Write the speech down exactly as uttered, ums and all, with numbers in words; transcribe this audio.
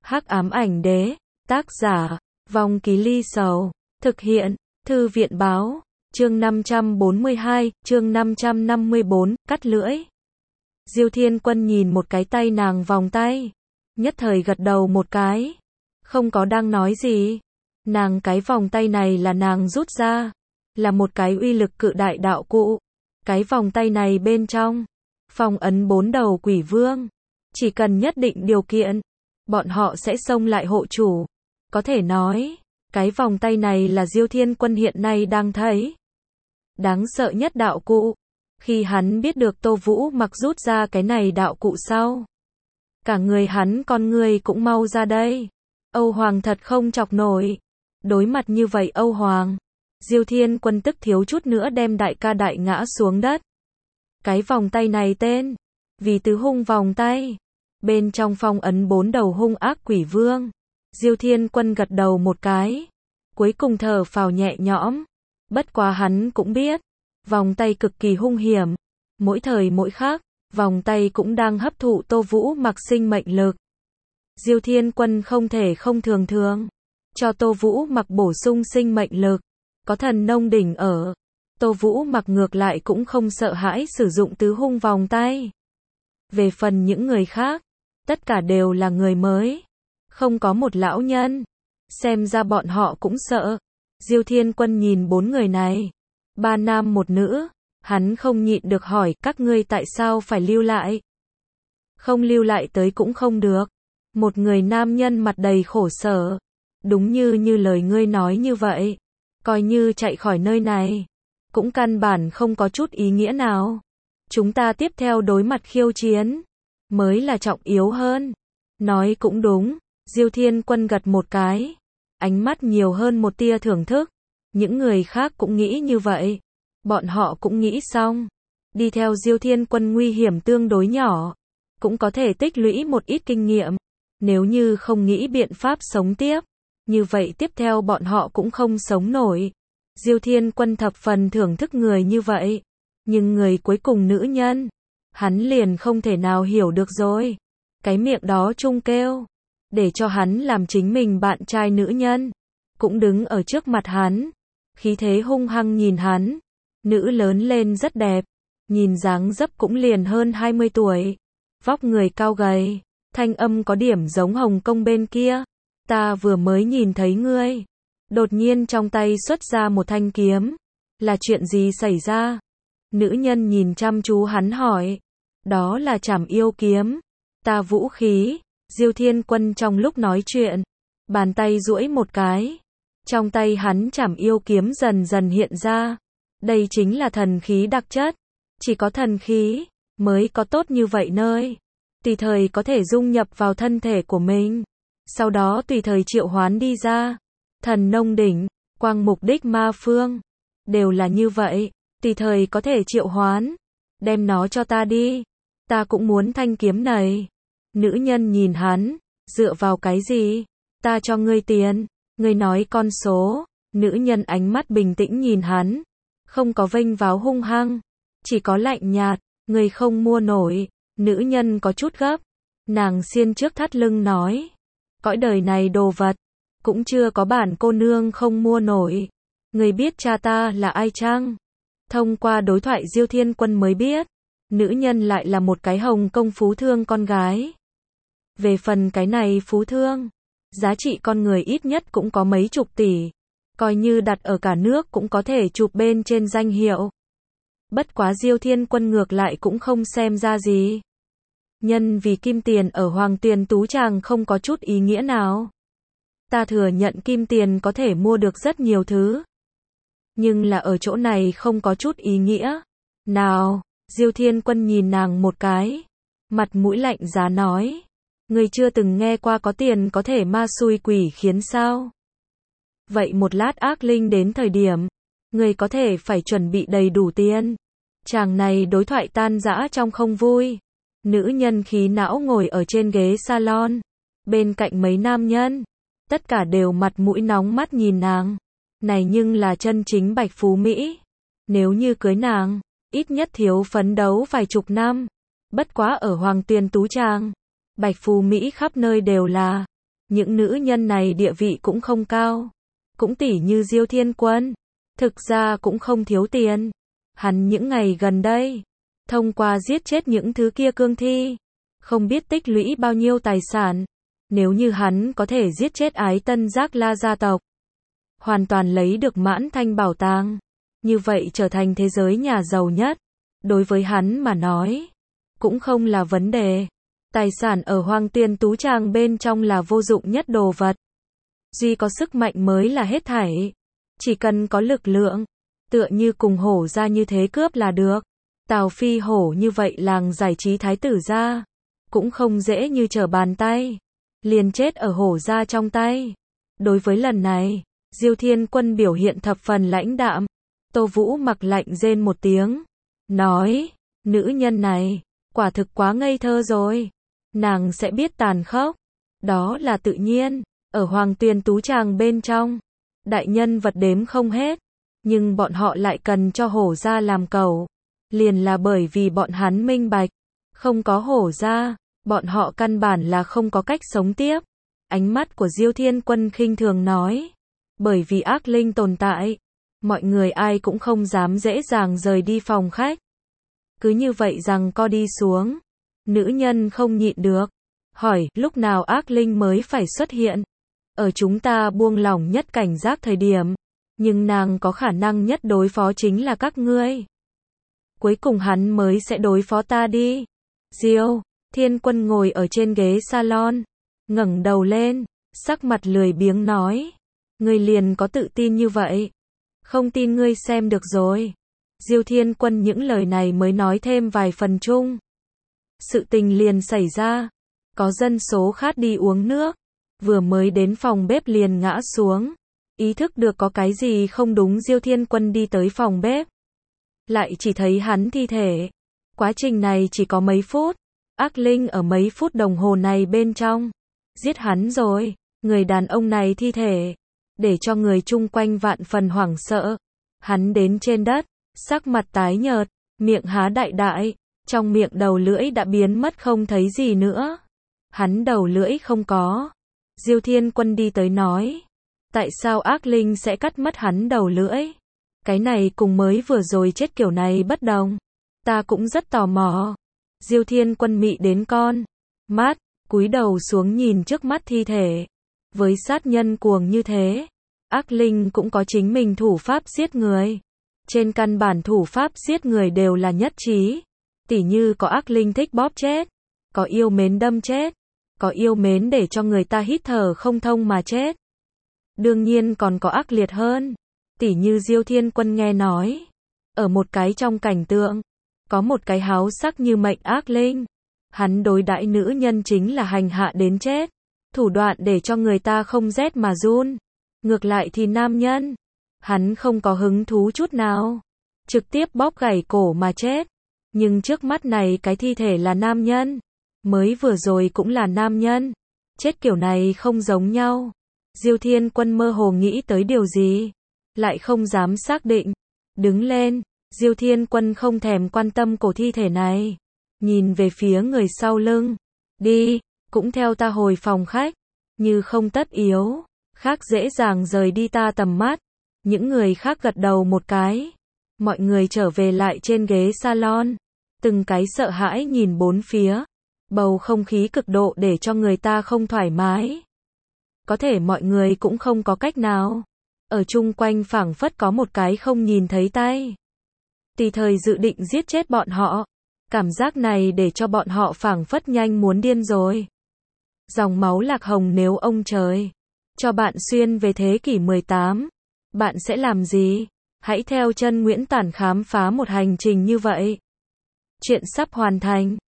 Hắc ám ảnh đế, tác giả, Vong Ký Ly Sầu, thực hiện, Thư viện báo, chương năm trăm bốn mươi hai, chương năm trăm năm mươi bốn, cắt lưỡi. Diêu Thiên Quân nhìn một cái tay nàng vòng tay, nhất thời gật đầu một cái, không có đang nói gì. Nàng cái vòng tay này là nàng rút ra, là một cái uy lực cự đại đạo cụ. Cái vòng tay này bên trong, phong ấn bốn đầu quỷ vương, chỉ cần nhất định điều kiện, bọn họ sẽ xông lại hộ chủ. Có thể nói, cái vòng tay này là Diêu Thiên Quân hiện nay đang thấy đáng sợ nhất đạo cụ. Khi hắn biết được Tô Vũ Mặc rút ra cái này đạo cụ sau, cả người hắn con người cũng mau ra đây. Âu Hoàng thật không chọc nổi. Đối mặt như vậy Âu Hoàng, Diêu Thiên Quân tức thiếu chút nữa đem đại ca đại ngã xuống đất. Cái vòng tay này tên vì tứ hung vòng tay, bên trong phong ấn bốn đầu hung ác quỷ vương. Diêu Thiên Quân gật đầu một cái, cuối cùng thở phào nhẹ nhõm. Bất quá hắn cũng biết, vòng tay cực kỳ hung hiểm, mỗi thời mỗi khác, vòng tay cũng đang hấp thụ Tô Vũ Mặc sinh mệnh lực. Diêu Thiên Quân không thể không thường thường cho Tô Vũ Mặc bổ sung sinh mệnh lực. Có thần nông đỉnh ở, Tô Vũ Mặc ngược lại cũng không sợ hãi sử dụng tứ hung vòng tay. Về phần những người khác, tất cả đều là người mới, không có một lão nhân, xem ra bọn họ cũng sợ. Diêu Thiên Quân nhìn bốn người này, ba nam một nữ, hắn không nhịn được hỏi, các ngươi tại sao phải lưu lại? Không lưu lại tới cũng không được. Một người nam nhân mặt đầy khổ sở, đúng như như lời ngươi nói như vậy, coi như chạy khỏi nơi này, cũng căn bản không có chút ý nghĩa nào. Chúng ta tiếp theo đối mặt khiêu chiến, mới là trọng yếu hơn. Nói cũng đúng, Diêu Thiên Quân gật một cái, ánh mắt nhiều hơn một tia thưởng thức. Những người khác cũng nghĩ như vậy, bọn họ cũng nghĩ xong. Đi theo Diêu Thiên Quân nguy hiểm tương đối nhỏ, cũng có thể tích lũy một ít kinh nghiệm. Nếu như không nghĩ biện pháp sống tiếp, như vậy tiếp theo bọn họ cũng không sống nổi. Diêu Thiên Quân thập phần thưởng thức người như vậy, nhưng người cuối cùng nữ nhân, hắn liền không thể nào hiểu được rồi. Cái miệng đó trung kêu, để cho hắn làm chính mình bạn trai nữ nhân, cũng đứng ở trước mặt hắn, khí thế hung hăng nhìn hắn. Nữ lớn lên rất đẹp, nhìn dáng dấp cũng liền hơn hai mươi tuổi, vóc người cao gầy, thanh âm có điểm giống Hồng Kông bên kia. Ta vừa mới nhìn thấy ngươi. Đột nhiên trong tay xuất ra một thanh kiếm. Là chuyện gì xảy ra? Nữ nhân nhìn chăm chú hắn hỏi. Đó là Trảm Yêu kiếm. Ta vũ khí. Diêu Thiên Quân trong lúc nói chuyện, bàn tay duỗi một cái. Trong tay hắn Trảm Yêu kiếm dần dần hiện ra. Đây chính là thần khí đặc chất. Chỉ có thần khí mới có tốt như vậy nơi. Tùy thời có thể dung nhập vào thân thể của mình, sau đó tùy thời triệu hoán đi ra. Thần nông đỉnh, quang mục đích ma phương, đều là như vậy, tùy thời có thể triệu hoán. Đem nó cho ta đi, ta cũng muốn thanh kiếm này. Nữ nhân nhìn hắn, dựa vào cái gì? Ta cho ngươi tiền, ngươi nói con số. Nữ nhân ánh mắt bình tĩnh nhìn hắn, không có vênh váo hung hăng, chỉ có lạnh nhạt. Ngươi không mua nổi. Nữ nhân có chút gấp, nàng xiên trước thắt lưng nói, cõi đời này đồ vật, cũng chưa có bản cô nương không mua nổi. Người biết cha ta là ai chăng? Thông qua đối thoại Diêu Thiên Quân mới biết, nữ nhân lại là một cái Hồng Kông phú thương con gái. Về phần cái này phú thương, giá trị con người ít nhất cũng có mấy chục tỷ, coi như đặt ở cả nước cũng có thể chụp bên trên danh hiệu. Bất quá Diêu Thiên Quân ngược lại cũng không xem ra gì. Nhân vì kim tiền ở Hoàng Tuyền Tú Tràng không có chút ý nghĩa nào. Ta thừa nhận kim tiền có thể mua được rất nhiều thứ, nhưng là ở chỗ này không có chút ý nghĩa nào. Diêu Thiên Quân nhìn nàng một cái, mặt mũi lạnh giá nói, ngươi chưa từng nghe qua có tiền có thể ma xui quỷ khiến sao? Vậy một lát ác linh đến thời điểm, ngươi có thể phải chuẩn bị đầy đủ tiền. Chàng này đối thoại tan rã trong không vui. Nữ nhân khí não ngồi ở trên ghế salon, bên cạnh mấy nam nhân, tất cả đều mặt mũi nóng mắt nhìn nàng. Này nhưng là chân chính bạch phú Mỹ. Nếu như cưới nàng, ít nhất thiếu phấn đấu vài chục năm. Bất quá ở Hoàng Tuyền Tú Tràng, bạch phú Mỹ khắp nơi đều là. Những nữ nhân này địa vị cũng không cao. Cũng tỉ như Diêu Thiên Quân. Thực ra cũng không thiếu tiền. Hắn những ngày gần đây, thông qua giết chết những thứ kia cương thi, không biết tích lũy bao nhiêu tài sản. Nếu như hắn có thể giết chết Ái Tân Giác La gia tộc, hoàn toàn lấy được mãn thanh bảo tàng, như vậy trở thành thế giới nhà giàu nhất, đối với hắn mà nói, cũng không là vấn đề. Tài sản ở Hoàng Tuyền Tú Tràng bên trong là vô dụng nhất đồ vật. Duy có sức mạnh mới là hết thảy. Chỉ cần có lực lượng, tựa như cùng hổ ra như thế cướp là được. Tào Phi Hổ như vậy làng giải trí thái tử ra, cũng không dễ như trở bàn tay, liền chết ở hổ ra trong tay. Đối với lần này, Diêu Thiên Quân biểu hiện thập phần lãnh đạm. Tô Vũ mặc lạnh rên một tiếng, nói, nữ nhân này, quả thực quá ngây thơ rồi. Nàng sẽ biết tàn khốc. Đó là tự nhiên, ở Hoàng Tuyền Tú Tràng bên trong, đại nhân vật đếm không hết, nhưng bọn họ lại cần cho hổ ra làm cầu. Liền là bởi vì bọn hắn minh bạch, không có hổ ra, bọn họ căn bản là không có cách sống tiếp. Ánh mắt của Diêu Thiên Quân khinh thường nói, bởi vì ác linh tồn tại, mọi người ai cũng không dám dễ dàng rời đi phòng khách. Cứ như vậy rằng co đi xuống, nữ nhân không nhịn được, hỏi, lúc nào ác linh mới phải xuất hiện? Ở chúng ta buông lỏng nhất cảnh giác thời điểm, nhưng nàng có khả năng nhất đối phó chính là các ngươi. Cuối cùng hắn mới sẽ đối phó ta đi. Diêu Thiên Quân ngồi ở trên ghế salon, ngẩng đầu lên, sắc mặt lười biếng nói, ngươi liền có tự tin như vậy? Không tin ngươi xem được rồi. Diêu Thiên Quân những lời này mới nói thêm vài phần chung. Sự tình liền xảy ra, có dân số khát đi uống nước, vừa mới đến phòng bếp liền ngã xuống, ý thức được có cái gì không đúng. Diêu Thiên Quân đi tới phòng bếp, lại chỉ thấy hắn thi thể. Quá trình này chỉ có mấy phút, ác linh ở mấy phút đồng hồ này bên trong giết hắn rồi. Người đàn ông này thi thể, để cho người chung quanh vạn phần hoảng sợ. Hắn đến trên đất, sắc mặt tái nhợt, miệng há đại đại, trong miệng đầu lưỡi đã biến mất không thấy gì nữa. Hắn đầu lưỡi không có. Diêu Thiên Quân đi tới nói, tại sao ác linh sẽ cắt mất hắn đầu lưỡi? Cái này cùng mới vừa rồi chết kiểu này bất đồng. Ta cũng rất tò mò. Diêu Thiên Quân mị đến con mắt, cúi đầu xuống nhìn trước mắt thi thể. Với sát nhân cuồng như thế, ác linh cũng có chính mình thủ pháp giết người. Trên căn bản thủ pháp giết người đều là nhất trí. Tỉ như có ác linh thích bóp chết, có yêu mến đâm chết, có yêu mến để cho người ta hít thở không thông mà chết. Đương nhiên còn có ác liệt hơn. Tỉ như Diêu Thiên Quân nghe nói, ở một cái trong cảnh tượng, có một cái háo sắc như mệnh ác linh. Hắn đối đãi nữ nhân chính là hành hạ đến chết, thủ đoạn để cho người ta không rét mà run. Ngược lại thì nam nhân, hắn không có hứng thú chút nào, trực tiếp bóp gãy cổ mà chết. Nhưng trước mắt này cái thi thể là nam nhân, mới vừa rồi cũng là nam nhân, chết kiểu này không giống nhau. Diêu Thiên Quân mơ hồ nghĩ tới điều gì, lại không dám xác định. Đứng lên, Diêu Thiên Quân không thèm quan tâm cổ thi thể này, nhìn về phía người sau lưng. Đi, cũng theo ta hồi phòng khách, như không tất yếu, khác dễ dàng rời đi ta tầm mắt. Những người khác gật đầu một cái. Mọi người trở về lại trên ghế salon, từng cái sợ hãi nhìn bốn phía. Bầu không khí cực độ để cho người ta không thoải mái. Có thể mọi người cũng không có cách nào. Ở chung quanh phảng phất có một cái không nhìn thấy tay, tùy thời dự định giết chết bọn họ. Cảm giác này để cho bọn họ phảng phất nhanh muốn điên rồi. Dòng máu lạc hồng, nếu ông trời cho bạn xuyên về thế kỷ mười tám, bạn sẽ làm gì? Hãy theo chân Nguyễn Tản khám phá một hành trình như vậy. Chuyện sắp hoàn thành.